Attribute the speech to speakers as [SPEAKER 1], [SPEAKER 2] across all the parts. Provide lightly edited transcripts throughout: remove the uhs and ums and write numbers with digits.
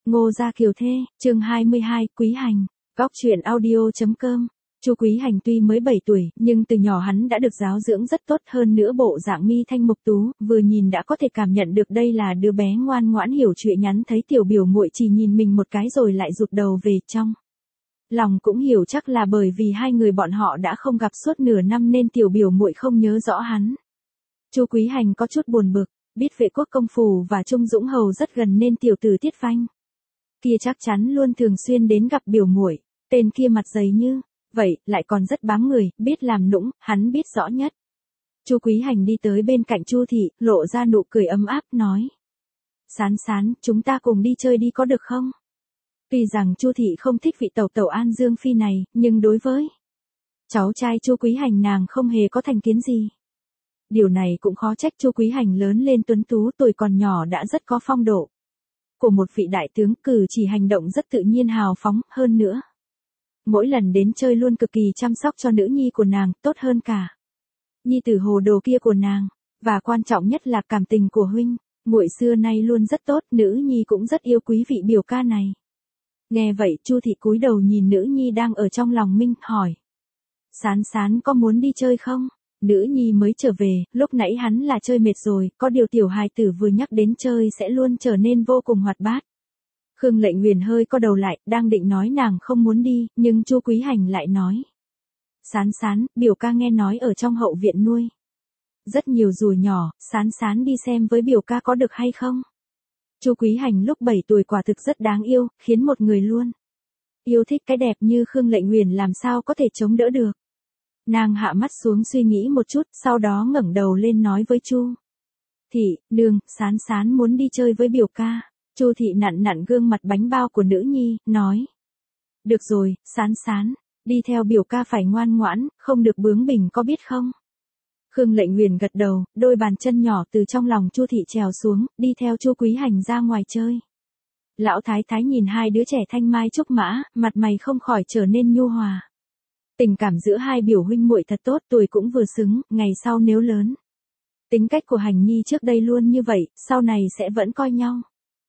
[SPEAKER 1] Ngô Gia Kiều Thê, chương 22, Quý Hành, Góc truyện audio.com. Chu Quý Hành tuy mới 7 tuổi, nhưng từ nhỏ hắn đã được giáo dưỡng rất tốt, hơn nữa bộ dạng mi thanh mục tú, vừa nhìn đã có thể cảm nhận được đây là đứa bé ngoan ngoãn hiểu chuyện. Nhắn thấy tiểu biểu muội chỉ nhìn mình một cái rồi lại rụt đầu về trong. Lòng cũng hiểu chắc là bởi vì hai người bọn họ đã không gặp suốt nửa năm nên tiểu biểu muội không nhớ rõ hắn. Chu Quý Hành có chút buồn bực, biết Vệ Quốc công phủ và Trung Dũng hầu rất gần nên tiểu tử Tiết Vanh kia chắc chắn luôn thường xuyên đến gặp biểu muội. Tên kia mặt dày như vậy, lại còn rất bám người, biết làm nũng, hắn biết rõ nhất. Chu Quý Hành đi tới bên cạnh Chu thị, lộ ra nụ cười ấm áp, nói: Sán Sán, chúng ta cùng đi chơi đi có được không? Tuy rằng Chu thị không thích vị tẩu tẩu An Dương phi này, nhưng đối với cháu trai Chu Quý Hành nàng không hề có thành kiến gì. Điều này cũng khó trách, Chu Quý Hành lớn lên tuấn tú, tuổi còn nhỏ đã rất có phong độ của một vị đại tướng, cử chỉ hành động rất tự nhiên hào phóng, hơn nữa mỗi lần đến chơi luôn cực kỳ chăm sóc cho nữ nhi của nàng, tốt hơn cả nhi tử hồ đồ kia của nàng, và quan trọng nhất là cảm tình của huynh muội xưa nay luôn rất tốt, nữ nhi cũng rất yêu quý vị biểu ca này. Nghe vậy, Chu thị cúi đầu nhìn nữ nhi đang ở trong lòng mình, hỏi: Sán Sán có muốn đi chơi không? Nữ nhi mới trở về, lúc nãy hắn là chơi mệt rồi, có điều tiểu hài tử vừa nhắc đến chơi sẽ luôn trở nên vô cùng hoạt bát. Khương Lệnh Nguyền hơi co đầu lại, đang định nói nàng không muốn đi, nhưng Chu Quý Hành lại nói: Sán Sán, biểu ca nghe nói ở trong hậu viện nuôi rất nhiều rùa nhỏ, Sán Sán đi xem với biểu ca có được hay không? Chu Quý Hành lúc 7 tuổi quả thực rất đáng yêu, khiến một người luôn yêu thích cái đẹp như Khương Lệnh Nguyền làm sao có thể chống đỡ được. Nàng hạ mắt xuống suy nghĩ một chút, sau đó ngẩng đầu lên nói với Chu thị: Nương, Sán Sán muốn đi chơi với biểu ca. Chu thị nặn nặn gương mặt bánh bao của nữ nhi, nói: Được rồi, Sán Sán, đi theo biểu ca phải ngoan ngoãn, không được bướng bỉnh có biết không? Khương Lệnh Nguyền gật đầu, đôi bàn chân nhỏ từ trong lòng Chu thị trèo xuống, đi theo Chu Quý Hành ra ngoài chơi. Lão thái thái nhìn hai đứa trẻ thanh mai trúc mã, mặt mày không khỏi trở nên nhu hòa. Tình cảm giữa hai biểu huynh muội thật tốt, tuổi cũng vừa xứng, ngày sau nếu lớn. Tính cách của Hành nhi trước đây luôn như vậy, sau này sẽ vẫn coi nhau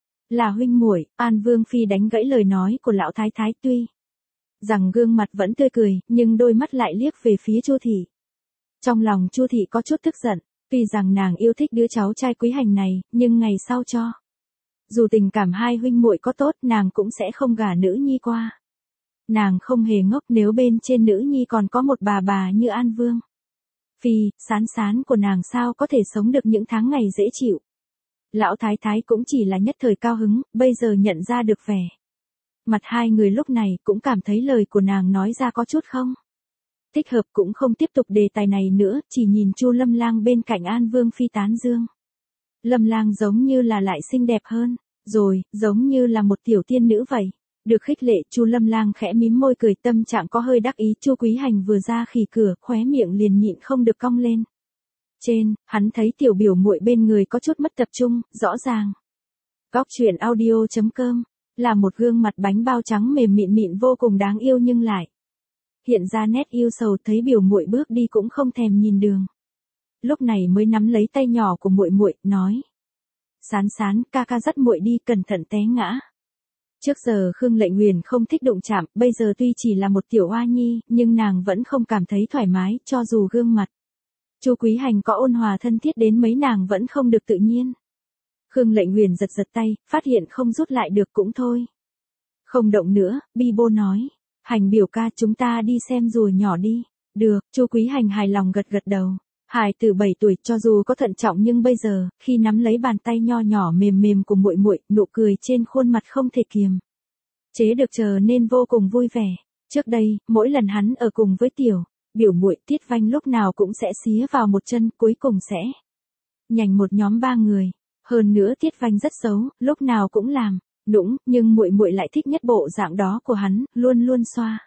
[SPEAKER 1] là huynh muội. An Vương phi đánh gãy lời nói của lão thái thái, tuy rằng gương mặt vẫn tươi cười, nhưng đôi mắt lại liếc về phía Chu thị. Trong lòng Chu thị có chút tức giận, tuy rằng nàng yêu thích đứa cháu trai Quý Hành này, nhưng ngày sau cho dù tình cảm hai huynh muội có tốt, nàng cũng sẽ không gả nữ nhi qua. Nàng không hề ngốc, nếu bên trên nữ nhi còn có một bà như An Vương phi, Sán Sán của nàng sao có thể sống được những tháng ngày dễ chịu. Lão thái thái cũng chỉ là nhất thời cao hứng, bây giờ nhận ra được vẻ mặt hai người lúc này, cũng cảm thấy lời của nàng nói ra có chút không thích hợp, cũng không tiếp tục đề tài này nữa, chỉ nhìn Chu Lâm Lang bên cạnh An Vương phi tán dương. Lâm Lang giống như là lại xinh đẹp hơn rồi, giống như là một tiểu tiên nữ vậy. Được khích lệ, Chu Lâm Lang khẽ mím môi cười, tâm trạng có hơi đắc ý. Chu Quý Hành vừa ra khỉ cửa, khóe miệng liền nhịn không được cong lên. Trên, hắn thấy tiểu biểu muội bên người có chút mất tập trung, rõ ràng. Góc truyện audio.com là một gương mặt bánh bao trắng mềm mịn mịn vô cùng đáng yêu, nhưng lại hiện ra nét yêu sầu. Thấy biểu muội bước đi cũng không thèm nhìn đường, lúc này mới nắm lấy tay nhỏ của muội muội, nói: Sán Sán, ca ca dắt muội đi, cẩn thận té ngã. Trước giờ Khương Lệnh Nguyền không thích đụng chạm, bây giờ tuy chỉ là một tiểu oa nhi, nhưng nàng vẫn không cảm thấy thoải mái, cho dù gương mặt Chu Quý Hành có ôn hòa thân thiết đến mấy, nàng vẫn không được tự nhiên. Khương Lệnh Nguyền giật giật tay, phát hiện không rút lại được cũng thôi. Không động nữa, bi bô nói: Hành biểu ca, chúng ta đi xem rùa nhỏ đi. Được, Chu Quý Hành hài lòng gật gật đầu. Hài tử 7 tuổi, cho dù có thận trọng nhưng bây giờ, khi nắm lấy bàn tay nho nhỏ mềm mềm của muội muội, nụ cười trên khuôn mặt không thể kiềm chế được trở nên vô cùng vui vẻ. Trước đây, mỗi lần hắn ở cùng với tiểu biểu muội, Tiết Vanh lúc nào cũng sẽ xía vào một chân, cuối cùng sẽ nhành một nhóm 3 người. Hơn nữa Tiết Vanh rất xấu, lúc nào cũng làm nũng, nhưng muội muội lại thích nhất bộ dạng đó của hắn, luôn luôn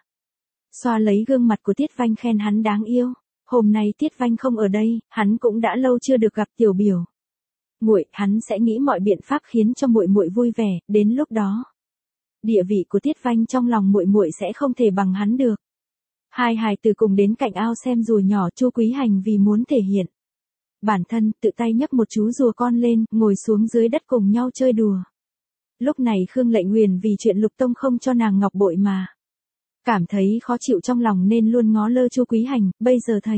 [SPEAKER 1] xoa lấy gương mặt của Tiết Vanh, khen hắn đáng yêu. Hôm nay Tiết Vanh không ở đây, hắn cũng đã lâu chưa được gặp tiểu biểu muội, hắn sẽ nghĩ mọi biện pháp khiến cho muội muội vui vẻ, đến lúc đó địa vị của Tiết Vanh trong lòng muội muội sẽ không thể bằng hắn được. Hai hài tử cùng đến cạnh ao xem rùa nhỏ. Chu Quý Hành vì muốn thể hiện bản thân, tự tay nhấc một chú rùa con lên, ngồi xuống dưới đất cùng nhau chơi đùa. Lúc này Khương Lệnh Nguyền vì chuyện Lục Tông không cho nàng ngọc bội mà cảm thấy khó chịu trong lòng nên luôn ngó lơ Chu Quý Hành, bây giờ thấy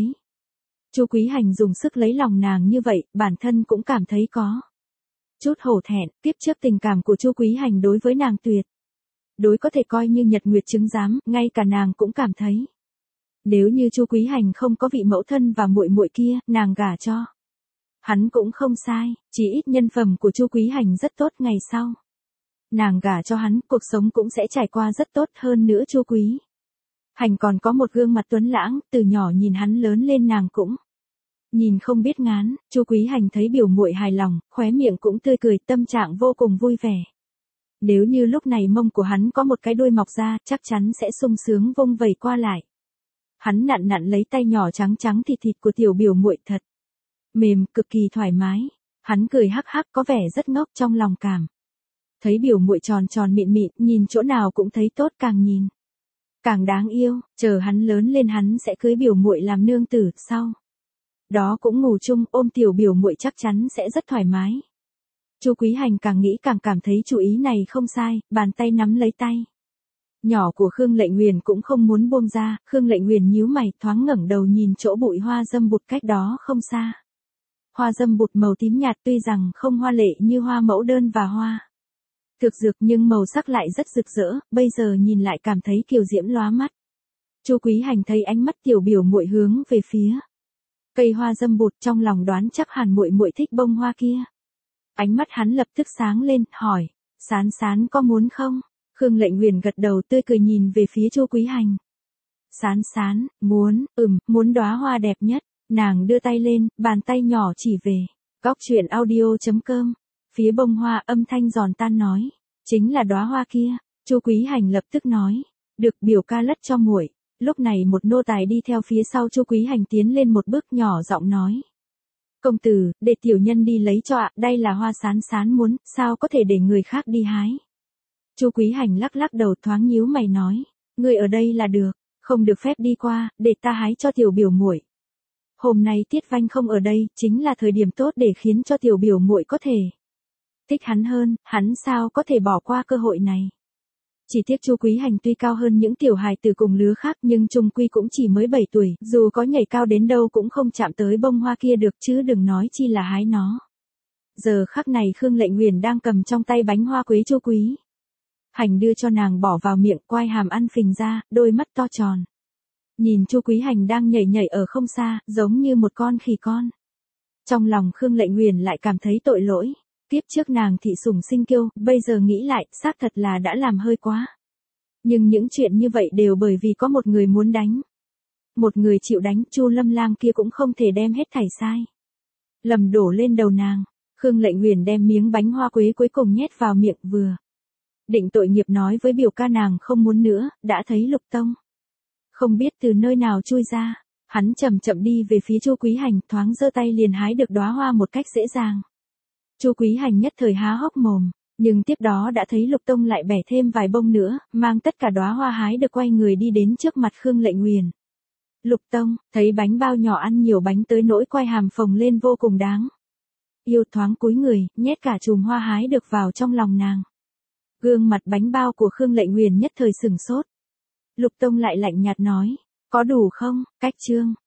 [SPEAKER 1] Chu Quý Hành dùng sức lấy lòng nàng như vậy, bản thân cũng cảm thấy có chút hổ thẹn. Tiếp trước tình cảm của Chu Quý Hành đối với nàng tuyệt đối có thể coi như nhật nguyệt chứng giám, ngay cả nàng cũng cảm thấy nếu như Chu Quý Hành không có vị mẫu thân và muội muội kia, nàng gả cho hắn cũng không sai, chỉ ít nhân phẩm của Chu Quý Hành rất tốt, ngày sau nàng gả cho hắn, cuộc sống cũng sẽ trải qua rất tốt hơn nữa. Chu Quý Hành còn có một gương mặt tuấn lãng, từ nhỏ nhìn hắn lớn lên nàng cũng nhìn không biết ngán. Chu Quý Hành thấy biểu muội hài lòng, khóe miệng cũng tươi cười, tâm trạng vô cùng vui vẻ. Nếu như lúc này mông của hắn có một cái đuôi mọc ra, chắc chắn sẽ sung sướng vung vẩy qua lại. Hắn nặn nặn lấy tay nhỏ trắng trắng thịt thịt của tiểu biểu muội, thật mềm, cực kỳ thoải mái. Hắn cười hắc hắc, có vẻ rất ngốc, trong lòng cảm thấy biểu muội tròn tròn mịn mịn, nhìn chỗ nào cũng thấy tốt, càng nhìn càng đáng yêu. Chờ hắn lớn lên hắn sẽ cưới biểu muội làm nương tử, sau đó cũng ngủ chung, ôm tiểu biểu muội chắc chắn sẽ rất thoải mái. Chu Quý Hành càng nghĩ càng cảm thấy chủ ý này không sai, bàn tay nắm lấy tay nhỏ của Khương Lệnh Nguyền cũng không muốn buông ra. Khương Lệnh Nguyền nhíu mày, thoáng ngẩng đầu nhìn chỗ bụi hoa dâm bụt cách đó không xa. Hoa dâm bụt màu tím nhạt, tuy rằng không hoa lệ như hoa mẫu đơn và hoa thực dược nhưng màu sắc lại rất rực rỡ, bây giờ nhìn lại cảm thấy kiều diễm lóa mắt. Chu Quý Hành thấy ánh mắt tiểu biểu muội hướng về phía cây hoa dâm bụt, trong lòng đoán chắc hẳn muội muội thích bông hoa kia. Ánh mắt hắn lập tức sáng lên, hỏi, Sán Sán có muốn không? Khương Lệnh Nguyền gật đầu, tươi cười nhìn về phía Chu Quý Hành. Sán Sán, muốn, muốn đóa hoa đẹp nhất. Nàng đưa tay lên, bàn tay nhỏ chỉ về góc truyện audio.com. Phía bông hoa, âm thanh giòn tan nói, chính là đóa hoa kia. Chu Quý Hành lập tức nói, được, biểu ca lất cho muội. Lúc này một nô tài đi theo phía sau Chu Quý Hành tiến lên một bước, nhỏ giọng nói, công tử, để tiểu nhân đi lấy cho ạ, đây là hoa Sán Sán muốn, sao có thể để người khác đi hái. Chu Quý Hành lắc lắc đầu, thoáng nhíu mày nói, ngươi ở đây là được, không được phép đi qua, để ta hái cho tiểu biểu muội. Hôm nay Tiết Vanh không ở đây, chính là thời điểm tốt để khiến cho tiểu biểu muội có thể thích hắn hơn, hắn sao có thể bỏ qua cơ hội này. Chỉ tiếc Chu Quý Hành tuy cao hơn những tiểu hài từ cùng lứa khác nhưng chung quy cũng chỉ mới 7 tuổi, dù có nhảy cao đến đâu cũng không chạm tới bông hoa kia được, chứ đừng nói chi là hái nó. Giờ khắc này Khương Lệnh Nguyền đang cầm trong tay bánh hoa quế Chu Quý Hành đưa cho nàng, bỏ vào miệng, quai hàm ăn phình ra, đôi mắt to tròn nhìn Chu Quý Hành đang nhảy nhảy ở không xa, giống như một con khỉ con. Trong lòng Khương Lệnh Nguyền lại cảm thấy tội lỗi. Tiếp trước nàng thị sủng sinh kiêu, bây giờ nghĩ lại, xác thật là đã làm hơi quá. Nhưng những chuyện như vậy đều bởi vì có một người muốn đánh. Một người chịu đánh, Chu Lâm Lang kia cũng không thể đem hết thảy sai lầm đổ lên đầu nàng. Khương Lệnh Nguyền đem miếng bánh hoa quế cuối cùng nhét vào miệng, vừa định tội nghiệp nói với biểu ca nàng không muốn nữa, đã thấy Lục Tông không biết từ nơi nào chui ra. Hắn chậm chậm đi về phía Chu Quý Hành, thoáng giơ tay liền hái được đóa hoa một cách dễ dàng. Chu Quý Hành nhất thời há hốc mồm, nhưng tiếp đó đã thấy Lục Tông lại bẻ thêm vài bông nữa, mang tất cả đóa hoa hái được quay người đi đến trước mặt Khương Lệnh Nguyền. Lục Tông thấy bánh bao nhỏ ăn nhiều bánh tới nỗi quai hàm phồng lên vô cùng đáng yêu, thoáng cúi người, nhét cả chùm hoa hái được vào trong lòng nàng. Gương mặt bánh bao của Khương Lệnh Nguyền nhất thời sửng sốt. Lục Tông lại lạnh nhạt nói, có đủ không? Cách chương